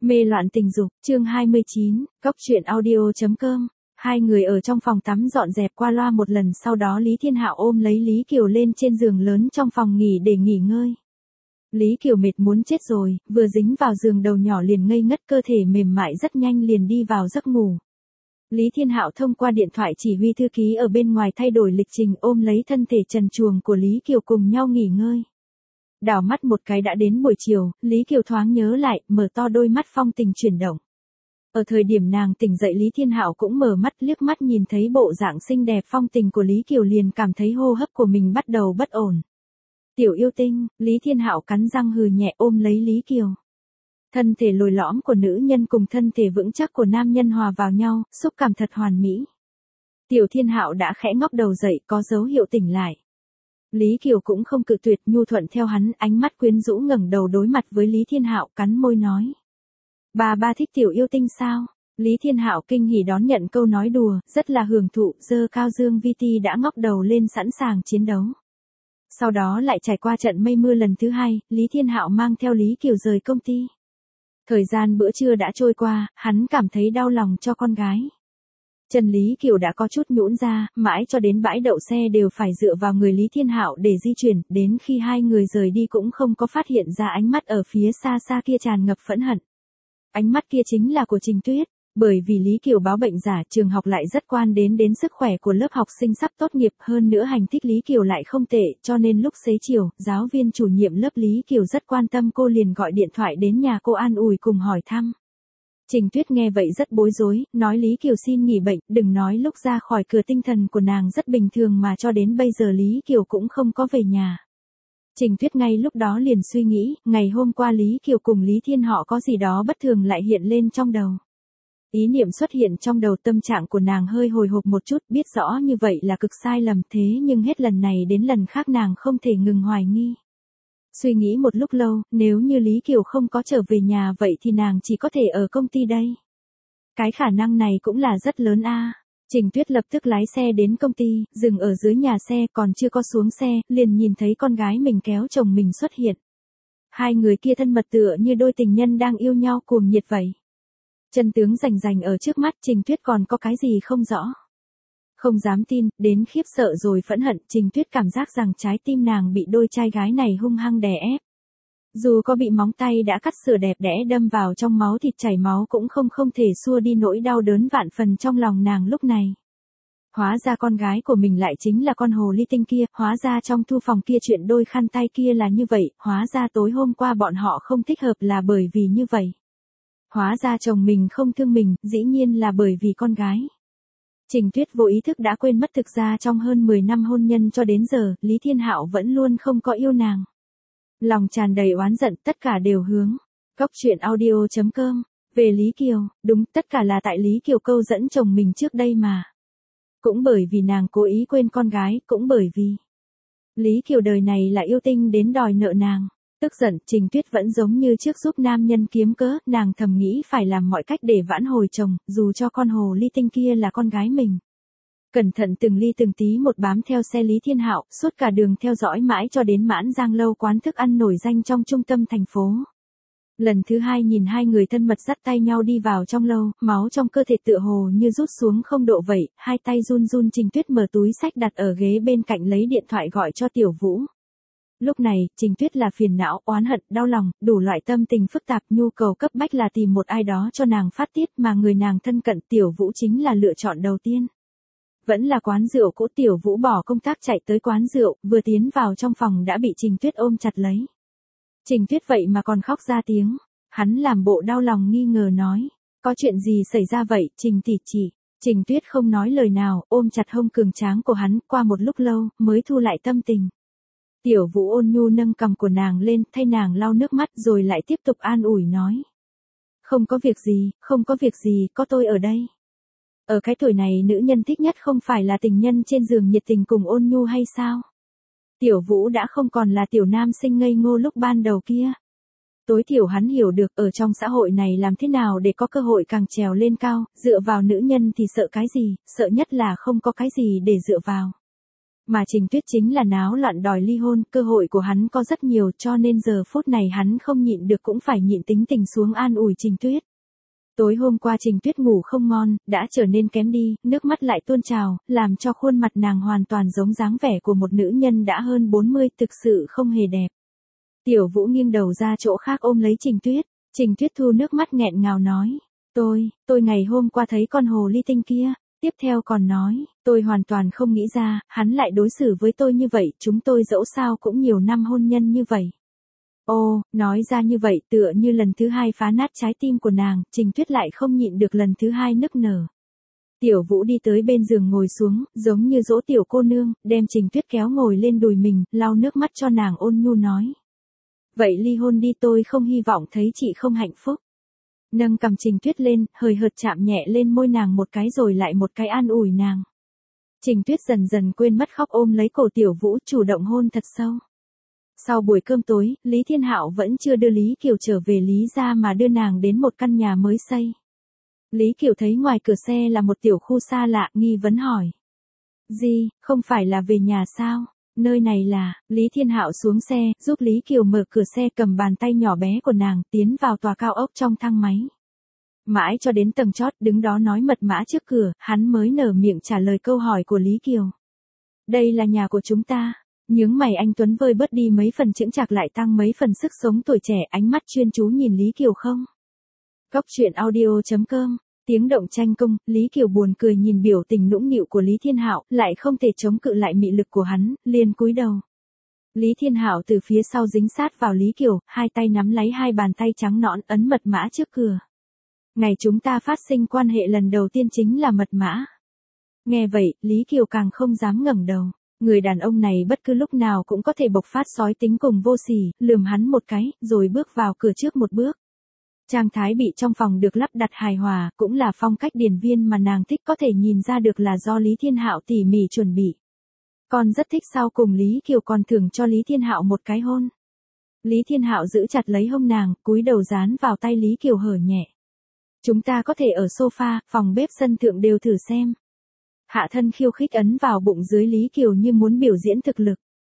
Mê loạn tình dục, chương 29, Cóc truyện audio.com. Hai người ở trong phòng tắm dọn dẹp qua loa một lần, sau đó Lý Thiên Hạo ôm lấy Lý Kiều lên trên giường lớn trong phòng nghỉ để nghỉ ngơi. Lý Kiều mệt muốn chết rồi, vừa dính vào giường đầu nhỏ liền ngây ngất, cơ thể mềm mại rất nhanh liền đi vào giấc ngủ. Lý Thiên Hạo thông qua điện thoại chỉ huy thư ký ở bên ngoài thay đổi lịch trình, ôm lấy thân thể trần truồng của Lý Kiều cùng nhau nghỉ ngơi. Đảo mắt một cái đã đến buổi chiều, Lý Kiều thoáng nhớ lại, mở to đôi mắt phong tình chuyển động. Ở thời điểm nàng tỉnh dậy, Lý Thiên Hạo cũng mở mắt, liếc mắt nhìn thấy bộ dạng xinh đẹp phong tình của Lý Kiều liền cảm thấy hô hấp của mình bắt đầu bất ổn. Tiểu yêu tinh, Lý Thiên Hạo cắn răng hừ nhẹ ôm lấy Lý Kiều. Thân thể lồi lõm của nữ nhân cùng thân thể vững chắc của nam nhân hòa vào nhau, xúc cảm thật hoàn mỹ. Tiểu Thiên Hạo đã khẽ ngóc đầu dậy, có dấu hiệu tỉnh lại. Lý Kiều cũng không cự tuyệt, nhu thuận theo hắn, ánh mắt quyến rũ ngẩng đầu đối mặt với Lý Thiên Hạo, cắn môi nói: Ba thích tiểu yêu tinh sao? Lý Thiên Hạo kinh hỉ đón nhận câu nói đùa, rất là hưởng thụ, giơ cao dương vi ti đã ngóc đầu lên sẵn sàng chiến đấu. Sau đó lại trải qua trận mây mưa lần thứ hai, Lý Thiên Hạo mang theo Lý Kiều rời công ty. Thời gian bữa trưa đã trôi qua, hắn cảm thấy đau lòng cho con gái. Chân Lý Kiều đã có chút nhũn ra, mãi cho đến bãi đậu xe đều phải dựa vào người Lý Thiên Hạo để di chuyển, đến khi hai người rời đi cũng không có phát hiện ra ánh mắt ở phía xa xa kia tràn ngập phẫn hận. Ánh mắt kia chính là của Trình Tuyết, bởi vì Lý Kiều báo bệnh giả, trường học lại rất quan đến sức khỏe của lớp học sinh sắp tốt nghiệp, hơn nữa thành tích Lý Kiều lại không tệ, cho nên lúc xế chiều, giáo viên chủ nhiệm lớp Lý Kiều rất quan tâm cô, liền gọi điện thoại đến nhà cô an ủi cùng hỏi thăm. Trình Tuyết nghe vậy rất bối rối, nói Lý Kiều xin nghỉ bệnh, đừng nói lúc ra khỏi cửa tinh thần của nàng rất bình thường mà cho đến bây giờ Lý Kiều cũng không có về nhà. Trình Tuyết ngay lúc đó liền suy nghĩ, ngày hôm qua Lý Kiều cùng Lý Thiên họ có gì đó bất thường lại hiện lên trong đầu. Ý niệm xuất hiện trong đầu, tâm trạng của nàng hơi hồi hộp một chút, biết rõ như vậy là cực sai lầm, thế nhưng hết lần này đến lần khác nàng không thể ngừng hoài nghi. Suy nghĩ một lúc lâu, nếu như Lý Kiều không có trở về nhà vậy thì nàng chỉ có thể ở công ty đây. Cái khả năng này cũng là rất lớn a. Trình Tuyết lập tức lái xe đến công ty, dừng ở dưới nhà xe, còn chưa có xuống xe, liền nhìn thấy con gái mình kéo chồng mình xuất hiện. Hai người kia thân mật tựa như đôi tình nhân đang yêu nhau cuồng nhiệt vậy. Chân tướng rành rành ở trước mắt, Trình Tuyết còn có cái gì không rõ. Không dám tin, đến khiếp sợ rồi phẫn hận, Trình Tuyết cảm giác rằng trái tim nàng bị đôi trai gái này hung hăng đè ép. Dù có bị móng tay đã cắt sửa đẹp đẽ đâm vào trong máu thịt chảy máu cũng không thể xua đi nỗi đau đớn vạn phần trong lòng nàng lúc này. Hóa ra con gái của mình lại chính là con hồ ly tinh kia, hóa ra trong thư phòng kia chuyện đôi khăn tay kia là như vậy, hóa ra tối hôm qua bọn họ không thích hợp là bởi vì như vậy. Hóa ra chồng mình không thương mình, dĩ nhiên là bởi vì con gái. Trình Tuyết vô ý thức đã quên mất thực ra trong hơn 10 năm hôn nhân cho đến giờ, Lý Thiên Hạo vẫn luôn không có yêu nàng. Lòng tràn đầy oán giận, tất cả đều hướng Cóc truyện audio.com. Về Lý Kiều, đúng, tất cả là tại Lý Kiều câu dẫn chồng mình trước đây mà. Cũng bởi vì nàng cố ý quên con gái, cũng bởi vì Lý Kiều đời này là yêu tinh đến đòi nợ nàng. Tức giận, Trình Tuyết vẫn giống như trước giúp nam nhân kiếm cớ, nàng thầm nghĩ phải làm mọi cách để vãn hồi chồng, dù cho con hồ ly tinh kia là con gái mình. Cẩn thận từng ly từng tí một bám theo xe Lý Thiên Hạo, suốt cả đường theo dõi mãi cho đến Mãn Giang Lâu, quán thức ăn nổi danh trong trung tâm thành phố. Lần thứ hai nhìn hai người thân mật dắt tay nhau đi vào trong lâu, máu trong cơ thể tựa hồ như rút xuống không độ vậy, hai tay run run, Trình Tuyết mở túi xách đặt ở ghế bên cạnh lấy điện thoại gọi cho Tiểu Vũ. Lúc này, Trình Tuyết là phiền não, oán hận, đau lòng, đủ loại tâm tình phức tạp, nhu cầu cấp bách là tìm một ai đó cho nàng phát tiết, mà người nàng thân cận Tiểu Vũ chính là lựa chọn đầu tiên. Vẫn là quán rượu cũ, Tiểu Vũ bỏ công tác chạy tới quán rượu, vừa tiến vào trong phòng đã bị Trình Tuyết ôm chặt lấy. Trình Tuyết vậy mà còn khóc ra tiếng, hắn làm bộ đau lòng nghi ngờ nói, có chuyện gì xảy ra vậy, Trình tỷ chỉ. Trình Tuyết không nói lời nào, ôm chặt hông cường tráng của hắn, qua một lúc lâu, mới thu lại tâm tình. Tiểu Vũ ôn nhu nâng cằm của nàng lên, thay nàng lau nước mắt rồi lại tiếp tục an ủi nói. Không có việc gì, không có việc gì, có tôi ở đây. Ở cái tuổi này nữ nhân thích nhất không phải là tình nhân trên giường nhiệt tình cùng ôn nhu hay sao? Tiểu Vũ đã không còn là tiểu nam sinh ngây ngô lúc ban đầu kia. Tối thiểu hắn hiểu được ở trong xã hội này làm thế nào để có cơ hội càng trèo lên cao, dựa vào nữ nhân thì sợ cái gì, sợ nhất là không có cái gì để dựa vào. Mà Trình Tuyết chính là náo loạn đòi ly hôn, cơ hội của hắn có rất nhiều cho nên giờ phút này hắn không nhịn được cũng phải nhịn tính tình xuống an ủi Trình Tuyết. Tối hôm qua Trình Tuyết ngủ không ngon, đã trở nên kém đi, nước mắt lại tuôn trào, làm cho khuôn mặt nàng hoàn toàn giống dáng vẻ của một nữ nhân đã hơn 40, thực sự không hề đẹp. Tiểu Vũ nghiêng đầu ra chỗ khác ôm lấy Trình Tuyết. Trình Tuyết thu nước mắt nghẹn ngào nói. Tôi ngày hôm qua thấy con hồ ly tinh kia. Tiếp theo còn nói, tôi hoàn toàn không nghĩ ra, hắn lại đối xử với tôi như vậy, chúng tôi dẫu sao cũng nhiều năm hôn nhân như vậy. Ô, nói ra như vậy tựa như lần thứ hai phá nát trái tim của nàng, Trình Tuyết lại không nhịn được lần thứ hai nức nở. Tiểu Vũ đi tới bên giường ngồi xuống, giống như dỗ tiểu cô nương, đem Trình Tuyết kéo ngồi lên đùi mình, lau nước mắt cho nàng ôn nhu nói. Vậy ly hôn đi, tôi không hy vọng thấy chị không hạnh phúc. Nâng cầm Trình Tuyết lên, hời hợt chạm nhẹ lên môi nàng một cái rồi lại một cái an ủi nàng. Trình Tuyết dần dần quên mất khóc ôm lấy cổ Tiểu Vũ chủ động hôn thật sâu. Sau buổi cơm tối, Lý Thiên Hạo vẫn chưa đưa Lý Kiều trở về Lý gia mà đưa nàng đến một căn nhà mới xây. Lý Kiều thấy ngoài cửa xe là một tiểu khu xa lạ, nghi vấn hỏi. Gì, không phải là về nhà sao? Nơi này là, Lý Thiên Hạo xuống xe, giúp Lý Kiều mở cửa xe, cầm bàn tay nhỏ bé của nàng, tiến vào tòa cao ốc trong thang máy. Mãi cho đến tầng chót, đứng đó nói mật mã trước cửa, hắn mới nở miệng trả lời câu hỏi của Lý Kiều. Đây là nhà của chúng ta. Nhướng mày anh Tuấn vơi bớt đi mấy phần chững chạc lại tăng mấy phần sức sống tuổi trẻ, ánh mắt chuyên chú nhìn Lý Kiều không. Cóc truyện audio.com. Tiếng động tranh công, Lý Kiều buồn cười nhìn biểu tình nũng nịu của Lý Thiên Hạo, lại không thể chống cự lại mị lực của hắn, liền cúi đầu. Lý Thiên Hạo từ phía sau dính sát vào Lý Kiều, hai tay nắm lấy hai bàn tay trắng nõn ấn mật mã trước cửa. Ngày chúng ta phát sinh quan hệ lần đầu tiên chính là mật mã. Nghe vậy, Lý Kiều càng không dám ngẩng đầu. Người đàn ông này bất cứ lúc nào cũng có thể bộc phát sói tính cùng vô sỉ, lườm hắn một cái, rồi bước vào cửa trước một bước. Trang thái bị trong phòng được lắp đặt hài hòa, cũng là phong cách điển viên mà nàng thích, có thể nhìn ra được là do Lý Thiên Hạo tỉ mỉ chuẩn bị. Còn rất thích sau cùng Lý Kiều còn thưởng cho Lý Thiên Hạo một cái hôn. Lý Thiên Hạo giữ chặt lấy hông nàng, cúi đầu dán vào tay Lý Kiều hở nhẹ. Chúng ta có thể ở sofa, phòng bếp sân thượng đều thử xem. Hạ thân khiêu khích ấn vào bụng dưới Lý Kiều như muốn biểu diễn thực lực.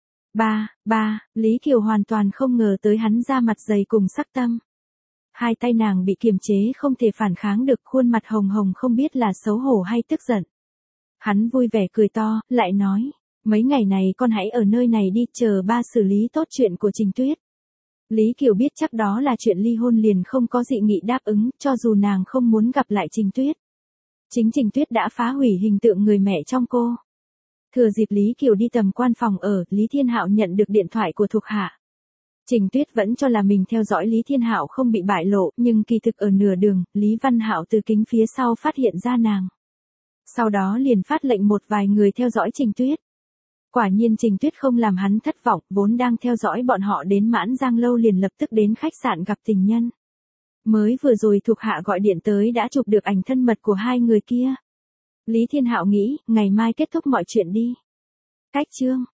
Lý Kiều hoàn toàn không ngờ tới hắn ra mặt dày cùng sắc tâm. Hai tay nàng bị kiềm chế không thể phản kháng được, khuôn mặt hồng hồng không biết là xấu hổ hay tức giận. Hắn vui vẻ cười to, lại nói, mấy ngày này con hãy ở nơi này đi, chờ ba xử lý tốt chuyện của Trình Tuyết. Lý Kiều biết chắc đó là chuyện ly hôn liền không có dị nghị đáp ứng, cho dù nàng không muốn gặp lại Trình Tuyết. Chính Trình Tuyết đã phá hủy hình tượng người mẹ trong cô. Thừa dịp Lý Kiều đi tầm quan phòng ở, Lý Thiên Hạo nhận được điện thoại của thuộc hạ. Trình Tuyết vẫn cho là mình theo dõi Lý Thiên Hạo không bị bại lộ, nhưng kỳ thực ở nửa đường, Lý Văn Hạo từ kính phía sau phát hiện ra nàng. Sau đó liền phát lệnh một vài người theo dõi Trình Tuyết. Quả nhiên Trình Tuyết không làm hắn thất vọng, vốn đang theo dõi bọn họ đến Mãn Giang lâu liền lập tức đến khách sạn gặp tình nhân. Mới vừa rồi thuộc hạ gọi điện tới đã chụp được ảnh thân mật của hai người kia. Lý Thiên Hạo nghĩ, ngày mai kết thúc mọi chuyện đi. Cách chương